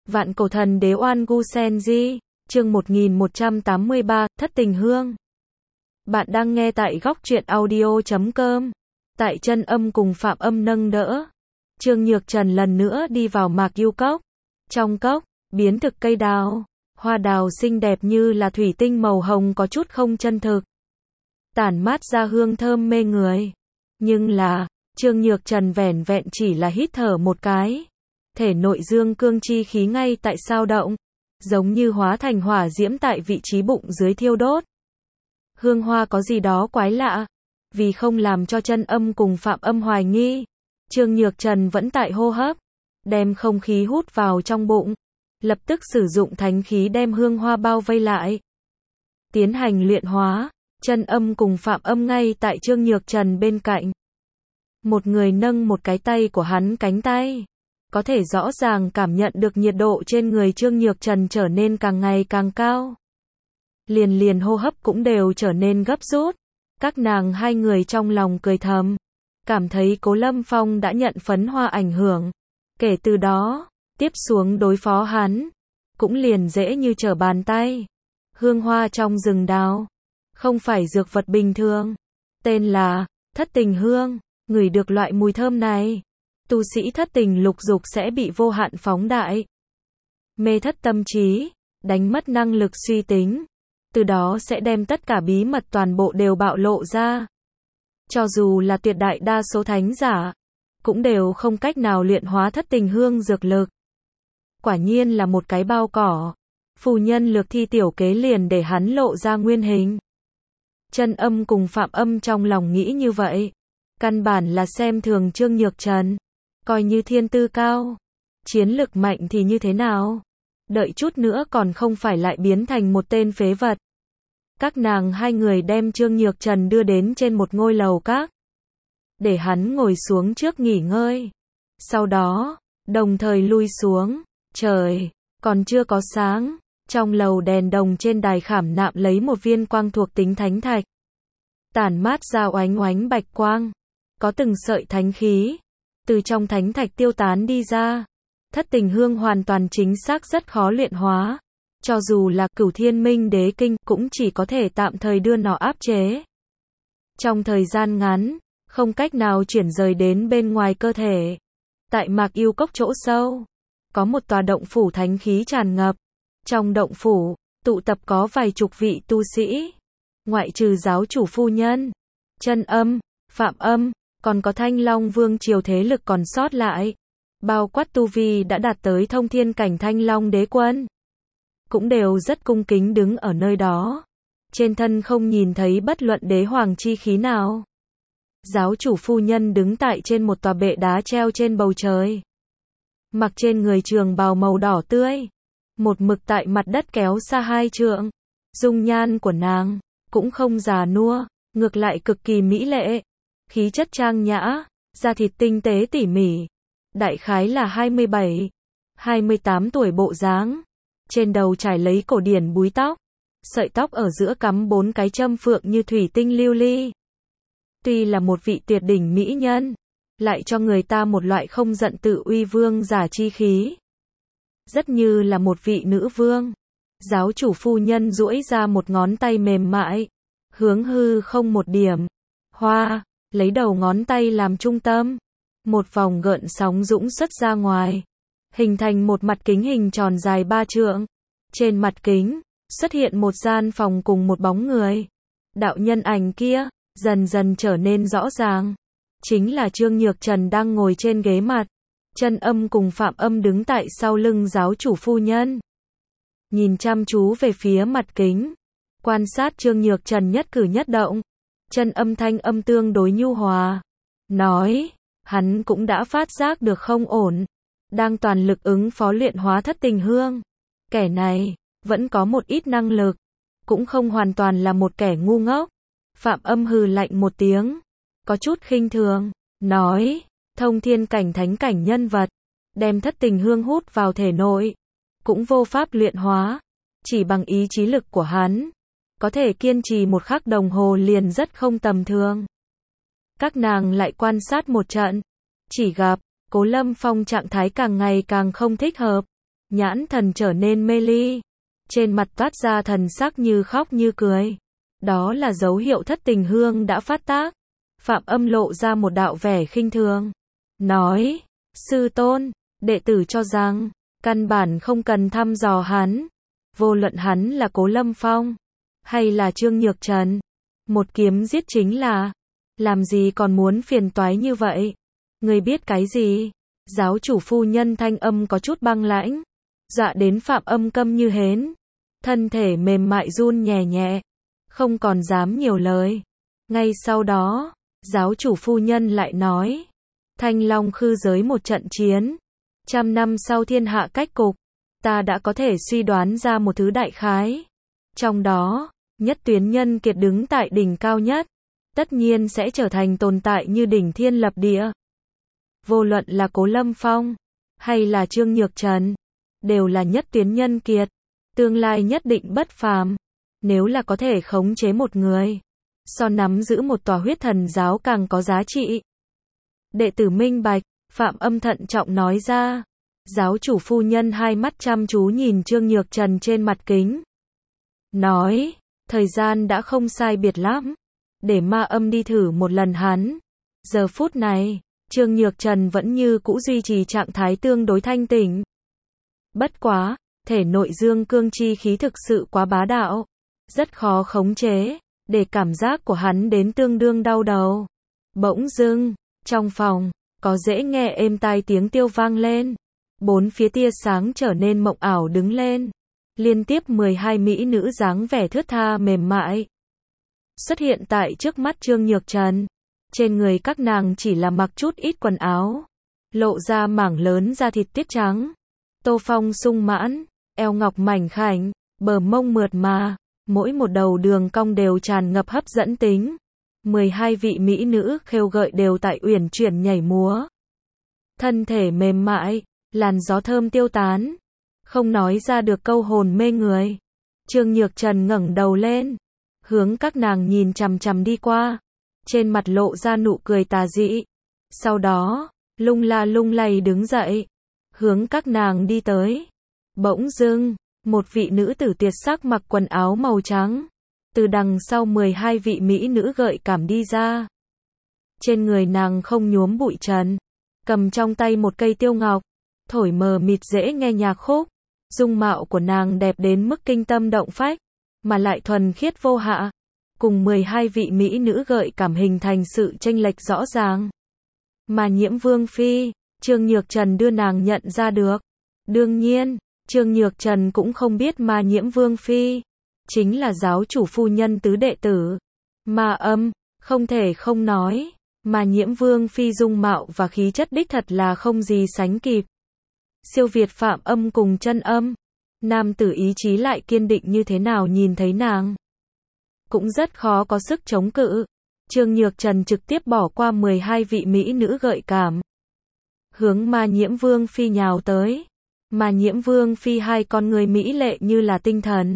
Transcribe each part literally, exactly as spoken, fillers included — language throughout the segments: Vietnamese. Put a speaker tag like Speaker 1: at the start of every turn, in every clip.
Speaker 1: Vạn cổ thần đế oan gu sen di, chương một nghìn một trăm tám mươi ba, thất tình hương. Bạn đang nghe tại góc truyện audio chấm com. Tại chân âm cùng phạm âm nâng đỡ, Trương Nhược Trần lần nữa đi vào Mạc Yêu Cốc. Trong cốc, biến thực cây đào, hoa đào xinh đẹp như là thủy tinh màu hồng có chút không chân thực. Tản mát ra hương thơm mê người. Nhưng là, Trương Nhược Trần vẻn vẹn chỉ là hít thở một cái. Thể nội dương cương chi khí ngay tại sao động, giống như hóa thành hỏa diễm tại vị trí bụng dưới thiêu đốt. Hương hoa có gì đó quái lạ, vì không làm cho chân âm cùng phạm âm hoài nghi, Trương Nhược Trần vẫn tại hô hấp, đem không khí hút vào trong bụng, lập tức sử dụng thánh khí đem hương hoa bao vây lại. Tiến hành luyện hóa, chân âm cùng phạm âm ngay tại Trương Nhược Trần bên cạnh. Một người nâng một cái tay của hắn cánh tay. Có thể rõ ràng cảm nhận được nhiệt độ trên người Trương Nhược Trần trở nên càng ngày càng cao. Liền liền hô hấp cũng đều trở nên gấp rút. Các nàng hai người trong lòng cười thầm. Cảm thấy Cố Lâm Phong đã nhận phấn hoa ảnh hưởng. Kể từ đó, tiếp xuống đối phó hắn, cũng liền dễ như trở bàn tay. Hương hoa trong rừng đào, không phải dược vật bình thường. Tên là, thất tình hương, ngửi được loại mùi thơm này. Tu sĩ thất tình lục dục sẽ bị vô hạn phóng đại. Mê thất tâm trí, đánh mất năng lực suy tính. Từ đó sẽ đem tất cả bí mật toàn bộ đều bạo lộ ra. Cho dù là tuyệt đại đa số thánh giả, cũng đều không cách nào luyện hóa thất tình hương dược lực. Quả nhiên là một cái bao cỏ. Phù nhân lược thi tiểu kế liền để hắn lộ ra nguyên hình. Chân âm cùng phạm âm trong lòng nghĩ như vậy. Căn bản là xem thường Trương Nhược Trần. Coi như thiên tư cao, chiến lực mạnh thì như thế nào? Đợi chút nữa còn không phải lại biến thành một tên phế vật. Các nàng hai người đem Trương Nhược Trần đưa đến trên một ngôi lầu các. Để hắn ngồi xuống trước nghỉ ngơi. Sau đó, đồng thời lui xuống. Trời, còn chưa có sáng. Trong lầu đèn đồng trên đài khảm nạm lấy một viên quang thuộc tính thánh thạch. Tản mát ra oánh oánh bạch quang. Có từng sợi thánh khí. Từ trong thánh thạch tiêu tán đi ra. Thất tình hương hoàn toàn chính xác rất khó luyện hóa. Cho dù là Cửu Thiên Minh Đế Kinh cũng chỉ có thể tạm thời đưa nó áp chế. Trong thời gian ngắn, không cách nào chuyển rời đến bên ngoài cơ thể. Tại Mạc Yêu Cốc chỗ sâu, có một tòa động phủ thánh khí tràn ngập. Trong động phủ, tụ tập có vài chục vị tu sĩ. Ngoại trừ giáo chủ phu nhân, chân âm, phạm âm, còn có Thanh Long Vương triều thế lực còn sót lại. Bao quát tu vi đã đạt tới thông thiên cảnh Thanh Long đế quân. Cũng đều rất cung kính đứng ở nơi đó. Trên thân không nhìn thấy bất luận đế hoàng chi khí nào. Giáo chủ phu nhân đứng tại trên một tòa bệ đá treo trên bầu trời. Mặc trên người trường bào màu đỏ tươi. Một mực tại mặt đất kéo xa hai trượng. Dung nhan của nàng, cũng không già nua, ngược lại cực kỳ mỹ lệ. Khí chất trang nhã, da thịt tinh tế tỉ mỉ. Đại khái là hai mươi bảy, hai mươi tám tuổi bộ dáng. Trên đầu trải lấy cổ điển búi tóc. Sợi tóc ở giữa cắm bốn cái châm phượng như thủy tinh lưu ly. Tuy là một vị tuyệt đỉnh mỹ nhân, lại cho người ta một loại không giận tự uy vương giả chi khí. Rất như là một vị nữ vương. Giáo chủ phu nhân duỗi ra một ngón tay mềm mại. Hướng hư không một điểm. Hoa. Lấy đầu ngón tay làm trung tâm. Một vòng gợn sóng dũng xuất ra ngoài. Hình thành một mặt kính hình tròn dài ba trượng. Trên mặt kính, xuất hiện một gian phòng cùng một bóng người. Đạo nhân ảnh kia, dần dần trở nên rõ ràng. Chính là Trương Nhược Trần đang ngồi trên ghế mặt. Chân âm cùng phạm âm đứng tại sau lưng giáo chủ phu nhân. Nhìn chăm chú về phía mặt kính. Quan sát Trương Nhược Trần nhất cử nhất động. Chân âm thanh âm tương đối nhu hòa. Nói, hắn cũng đã phát giác được không ổn. Đang toàn lực ứng phó luyện hóa thất tình hương. Kẻ này, vẫn có một ít năng lực. Cũng không hoàn toàn là một kẻ ngu ngốc. Phạm âm hừ lạnh một tiếng. Có chút khinh thường. Nói, thông thiên cảnh thánh cảnh nhân vật. Đem thất tình hương hút vào thể nội. Cũng vô pháp luyện hóa. Chỉ bằng ý chí lực của hắn. Có thể kiên trì một khắc đồng hồ liền rất không tầm thường. Các nàng lại quan sát một trận. Chỉ gặp, Cố Lâm Phong trạng thái càng ngày càng không thích hợp. nhãn thần trở nên mê ly, trên mặt toát ra thần sắc như khóc như cười. Đó là dấu hiệu thất tình hương đã phát tác. Phạm Âm lộ ra một đạo vẻ khinh thường, nói, sư tôn, đệ tử cho rằng, căn bản không cần thăm dò hắn, vô luận hắn là Cố Lâm Phong, hay là Trương Nhược Trần, một kiếm giết chính là, làm gì còn muốn phiền toái như vậy, người biết cái gì, giáo chủ phu nhân thanh âm có chút băng lãnh, dọa đến Phạm Âm câm như hến, thân thể mềm mại run nhẹ nhẹ, không còn dám nhiều lời. Ngay sau đó, giáo chủ phu nhân lại nói, Thanh Long Khư giới một trận chiến, trăm năm sau thiên hạ cách cục, ta đã có thể suy đoán ra một thứ đại khái. Trong đó, Nhất Tuyến Nhân Kiệt đứng tại đỉnh cao nhất, tất nhiên sẽ trở thành tồn tại như đỉnh thiên lập địa. Vô luận là Cố Lâm Phong, hay là Trương Nhược Trần, đều là Nhất Tuyến Nhân Kiệt, tương lai nhất định bất phàm. Nếu là có thể khống chế một người, so nắm giữ một tòa huyết thần giáo càng có giá trị. Đệ tử minh bạch, Phạm Âm thận trọng nói ra. Giáo chủ phu nhân hai mắt chăm chú nhìn Trương Nhược Trần trên mặt kính. Nói, thời gian đã không sai biệt lắm, để Ma Âm đi thử một lần hắn. Giờ phút này, Trương Nhược Trần vẫn như cũ duy trì trạng thái tương đối thanh tỉnh. Bất quá, thể nội dương cương chi khí thực sự quá bá đạo, rất khó khống chế, để cảm giác của hắn đến tương đương đau đầu. Bỗng dưng, trong phòng, có dễ nghe êm tai tiếng tiêu vang lên. Bốn phía tia sáng trở nên mộng ảo đứng lên. Liên tiếp mười hai mỹ nữ dáng vẻ thướt tha mềm mại xuất hiện tại trước mắt Trương Nhược Trần. Trên người các nàng chỉ là mặc chút ít quần áo, lộ ra mảng lớn da thịt tiết trắng. Tô phong sung mãn, eo ngọc mảnh khảnh, bờ mông mượt mà, mỗi một đầu đường cong đều tràn ngập hấp dẫn tính. mười hai vị mỹ nữ khêu gợi đều tại uyển chuyển nhảy múa. Thân thể mềm mại, làn gió thơm tiêu tán, không nói ra được câu hồn mê người. Trương Nhược Trần ngẩng đầu lên, hướng các nàng nhìn chằm chằm đi qua, trên mặt lộ ra nụ cười tà dị. Sau đó, lung la lung lay đứng dậy, hướng các nàng đi tới. Bỗng dưng, một vị nữ tử tuyệt sắc mặc quần áo màu trắng, từ đằng sau mười hai vị mỹ nữ gợi cảm đi ra. Trên người nàng không nhuốm bụi trần, cầm trong tay một cây tiêu ngọc, thổi mờ mịt dễ nghe nhạc khúc. Dung mạo của nàng đẹp đến mức kinh tâm động phách, mà lại thuần khiết vô hạ, cùng mười hai vị mỹ nữ gợi cảm hình thành sự chênh lệch rõ ràng. Mà Nhiễm Vương phi, Trương Nhược Trần đưa nàng nhận ra được. Đương nhiên, Trương Nhược Trần cũng không biết Ma Nhiễm Vương phi chính là giáo chủ phu nhân tứ đệ tử. Ma Âm, không thể không nói, Ma Nhiễm Vương phi dung mạo và khí chất đích thật là không gì sánh kịp. Siêu việt Phạm Âm cùng Chân Âm. Nam tử ý chí lại kiên định như thế nào nhìn thấy nàng, cũng rất khó có sức chống cự. Trương Nhược Trần trực tiếp bỏ qua mười hai vị mỹ nữ gợi cảm, hướng Ma Nhiễm Vương phi nhào tới. Ma Nhiễm Vương phi hai con người mỹ lệ như là tinh thần.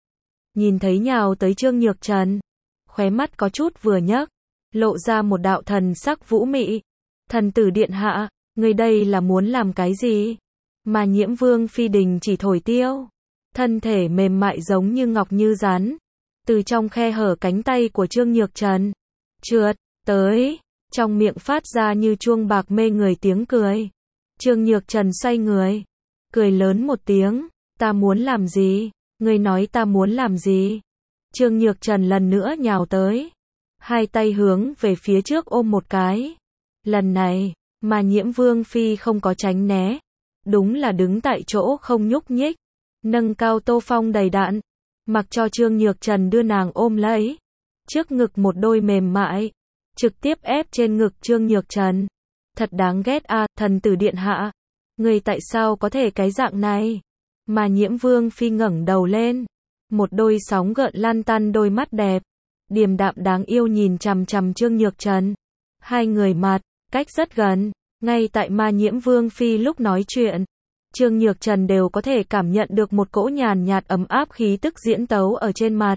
Speaker 1: Nhìn thấy nhào tới Trương Nhược Trần, khóe mắt có chút vừa nhấc, lộ ra một đạo thần sắc vũ mị. Thần tử điện hạ, người đây là muốn làm cái gì? Ma Nhiễm Vương phi đình chỉ thổi tiêu, thân thể mềm mại giống như ngọc như rắn, từ trong khe hở cánh tay của Trương Nhược Trần trượt tới, trong miệng phát ra như chuông bạc mê người tiếng cười. Trương Nhược Trần xoay người, cười lớn một tiếng, ta muốn làm gì? Ngươi nói ta muốn làm gì? Trương Nhược Trần lần nữa nhào tới, hai tay hướng về phía trước ôm một cái. Lần này, Ma Nhiễm Vương phi không có tránh né, đúng là đứng tại chỗ không nhúc nhích, nâng cao tô phong đầy đặn, mặc cho Trương Nhược Trần đưa nàng ôm lấy, trước ngực một đôi mềm mại, trực tiếp ép trên ngực Trương Nhược Trần. Thật đáng ghét a, à, thần tử điện hạ, người tại sao có thể cái dạng này? Ma Nhiễm Vương phi ngẩng đầu lên, một đôi sóng gợn lan tăn đôi mắt đẹp, điềm đạm đáng yêu nhìn chằm chằm Trương Nhược Trần. Hai người mặt cách rất gần, ngay tại Ma Nhiễm Vương phi lúc nói chuyện, Trương Nhược Trần đều có thể cảm nhận được một cỗ nhàn nhạt ấm áp khí tức diễn tấu ở trên mặt,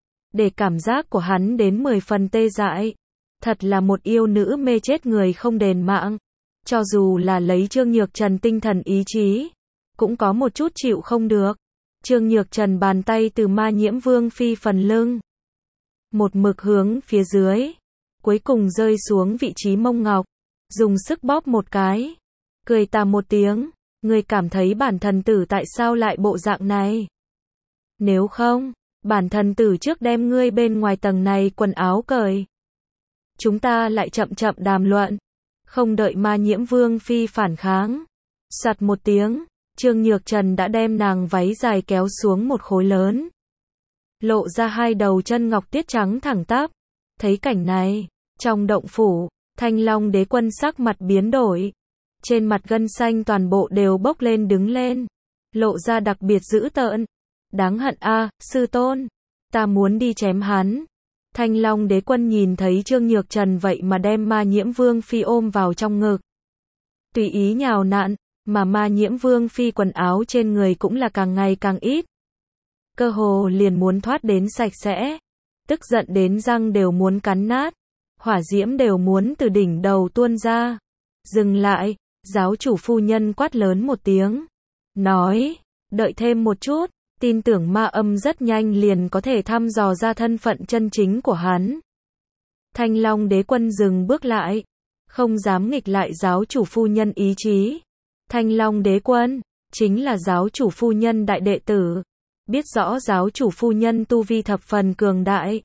Speaker 1: để cảm giác của hắn đến mười phần tê dại. Thật là một yêu nữ mê chết người không đền mạng. Cho dù là lấy Trương Nhược Trần tinh thần ý chí, cũng có một chút chịu không được. Trương Nhược Trần bàn tay từ Ma Nhiễm Vương Phi phần lưng, một mực hướng phía dưới, cuối cùng rơi xuống vị trí mông ngọc, dùng sức bóp một cái, cười tà một tiếng, ngươi cảm thấy bản thần tử tại sao lại bộ dạng này? Nếu không, bản thần tử trước đem ngươi bên ngoài tầng này quần áo cởi. Chúng ta lại chậm chậm đàm luận. Không đợi Ma Nhiễm Vương Phi phản kháng. Soạt một tiếng, Trương Nhược Trần đã đem nàng váy dài kéo xuống một khối lớn. Lộ ra hai đầu chân ngọc tiết trắng thẳng tắp. Thấy cảnh này, trong động phủ, Thanh Long Đế Quân sắc mặt biến đổi. Trên mặt gân xanh toàn bộ đều bốc lên đứng lên. Lộ ra đặc biệt dữ tợn. Đáng hận a, sư tôn. Ta muốn đi chém hắn. Thanh Long Đế Quân nhìn thấy Trương Nhược Trần vậy mà đem Ma Nhiễm Vương Phi ôm vào trong ngực. Tùy ý nhào nặn, mà Ma Nhiễm Vương Phi quần áo trên người cũng là càng ngày càng ít. Cơ hồ liền muốn thoát đến sạch sẽ. Tức giận đến răng đều muốn cắn nát. Hỏa diễm đều muốn từ đỉnh đầu tuôn ra. Dừng lại, giáo chủ phu nhân quát lớn một tiếng. Nói, đợi thêm một chút. Tin tưởng ma âm rất nhanh liền có thể thăm dò ra thân phận chân chính của hắn. Thanh Long Đế Quân dừng bước lại, không dám nghịch lại giáo chủ phu nhân ý chí. Thanh Long Đế Quân, chính là giáo chủ phu nhân đại đệ tử, biết rõ giáo chủ phu nhân tu vi thập phần cường đại,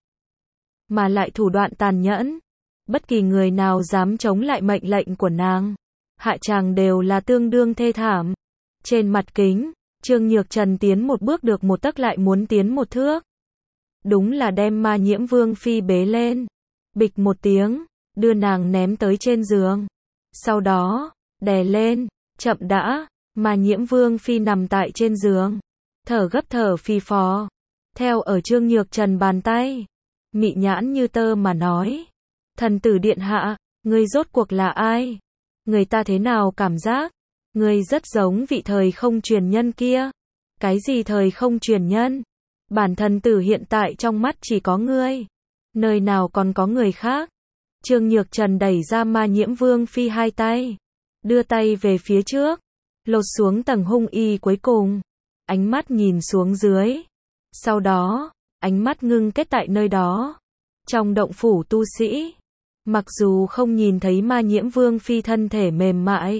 Speaker 1: mà lại thủ đoạn tàn nhẫn. Bất kỳ người nào dám chống lại mệnh lệnh của nàng, hạ tràng đều là tương đương thê thảm. Trên mặt kính, Trương Nhược Trần tiến một bước được một tấc lại muốn tiến một thước. Đúng là đem Ma Nhiễm Vương Phi bế lên. Bịch một tiếng, đưa nàng ném tới trên giường. Sau đó, đè lên, chậm đã, Ma Nhiễm Vương Phi nằm tại trên giường. Thở gấp thở phì phò. Theo ở Trương Nhược Trần bàn tay. Mị nhãn như tơ mà nói. Thần tử điện hạ, ngươi rốt cuộc là ai? Người ta thế nào cảm giác? Ngươi rất giống vị thời không truyền nhân kia. Cái gì thời không truyền nhân? Bản thần tử hiện tại trong mắt chỉ có ngươi. Nơi nào còn có người khác? Trương Nhược Trần đẩy ra Ma Nhiễm Vương Phi hai tay. Đưa tay về phía trước. Lột xuống tầng hung y cuối cùng. Ánh mắt nhìn xuống dưới. Sau đó, ánh mắt ngưng kết tại nơi đó. Trong động phủ tu sĩ. Mặc dù không nhìn thấy Ma Nhiễm Vương Phi thân thể mềm mại.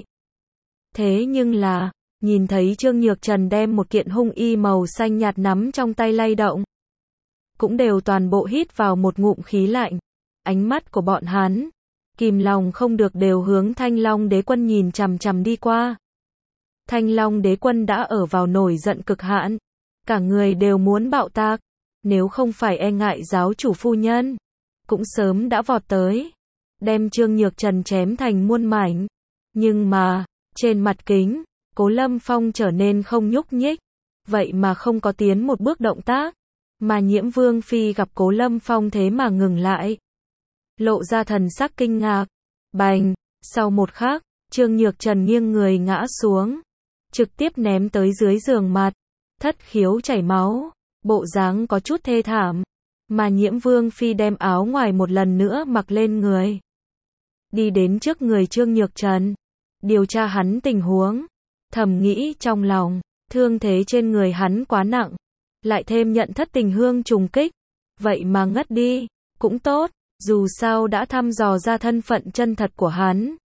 Speaker 1: Thế nhưng là, nhìn thấy Trương Nhược Trần đem một kiện hung y màu xanh nhạt nắm trong tay lay động. Cũng đều toàn bộ hít vào một ngụm khí lạnh. Ánh mắt của bọn hắn, kìm lòng không được đều hướng Thanh Long Đế Quân nhìn chằm chằm đi qua. Thanh Long Đế Quân đã ở vào nổi giận cực hạn. Cả người đều muốn bạo tạc. Nếu không phải e ngại giáo chủ phu nhân, cũng sớm đã vọt tới. Đem Trương Nhược Trần chém thành muôn mảnh. Nhưng mà, trên mặt kính, Cố Lâm Phong trở nên không nhúc nhích. Vậy mà không có tiến một bước động tác. Mà Nhiễm Vương Phi gặp Cố Lâm Phong thế mà ngừng lại. Lộ ra thần sắc kinh ngạc. Bành, sau một khắc, Trương Nhược Trần nghiêng người ngã xuống. Trực tiếp ném tới dưới giường mặt. Thất khiếu chảy máu. Bộ dáng có chút thê thảm. Mà Nhiễm Vương Phi đem áo ngoài một lần nữa mặc lên người. Đi đến trước người Trương Nhược Trần. Điều tra hắn tình huống. Thầm nghĩ trong lòng, thương thế trên người hắn quá nặng. Lại thêm nhận thất tình hương trùng kích. Vậy mà ngất đi, cũng tốt, dù sao đã thăm dò ra thân phận chân thật của hắn.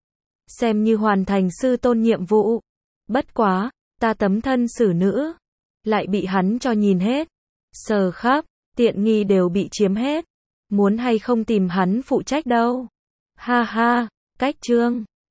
Speaker 1: Xem như hoàn thành sư tôn nhiệm vụ. Bất quá, ta tấm thân xử nữ. Lại bị hắn cho nhìn hết. Sờ khắp, tiện nghi đều bị chiếm hết. Muốn hay không tìm hắn phụ trách đâu. Ha ha, cách Trương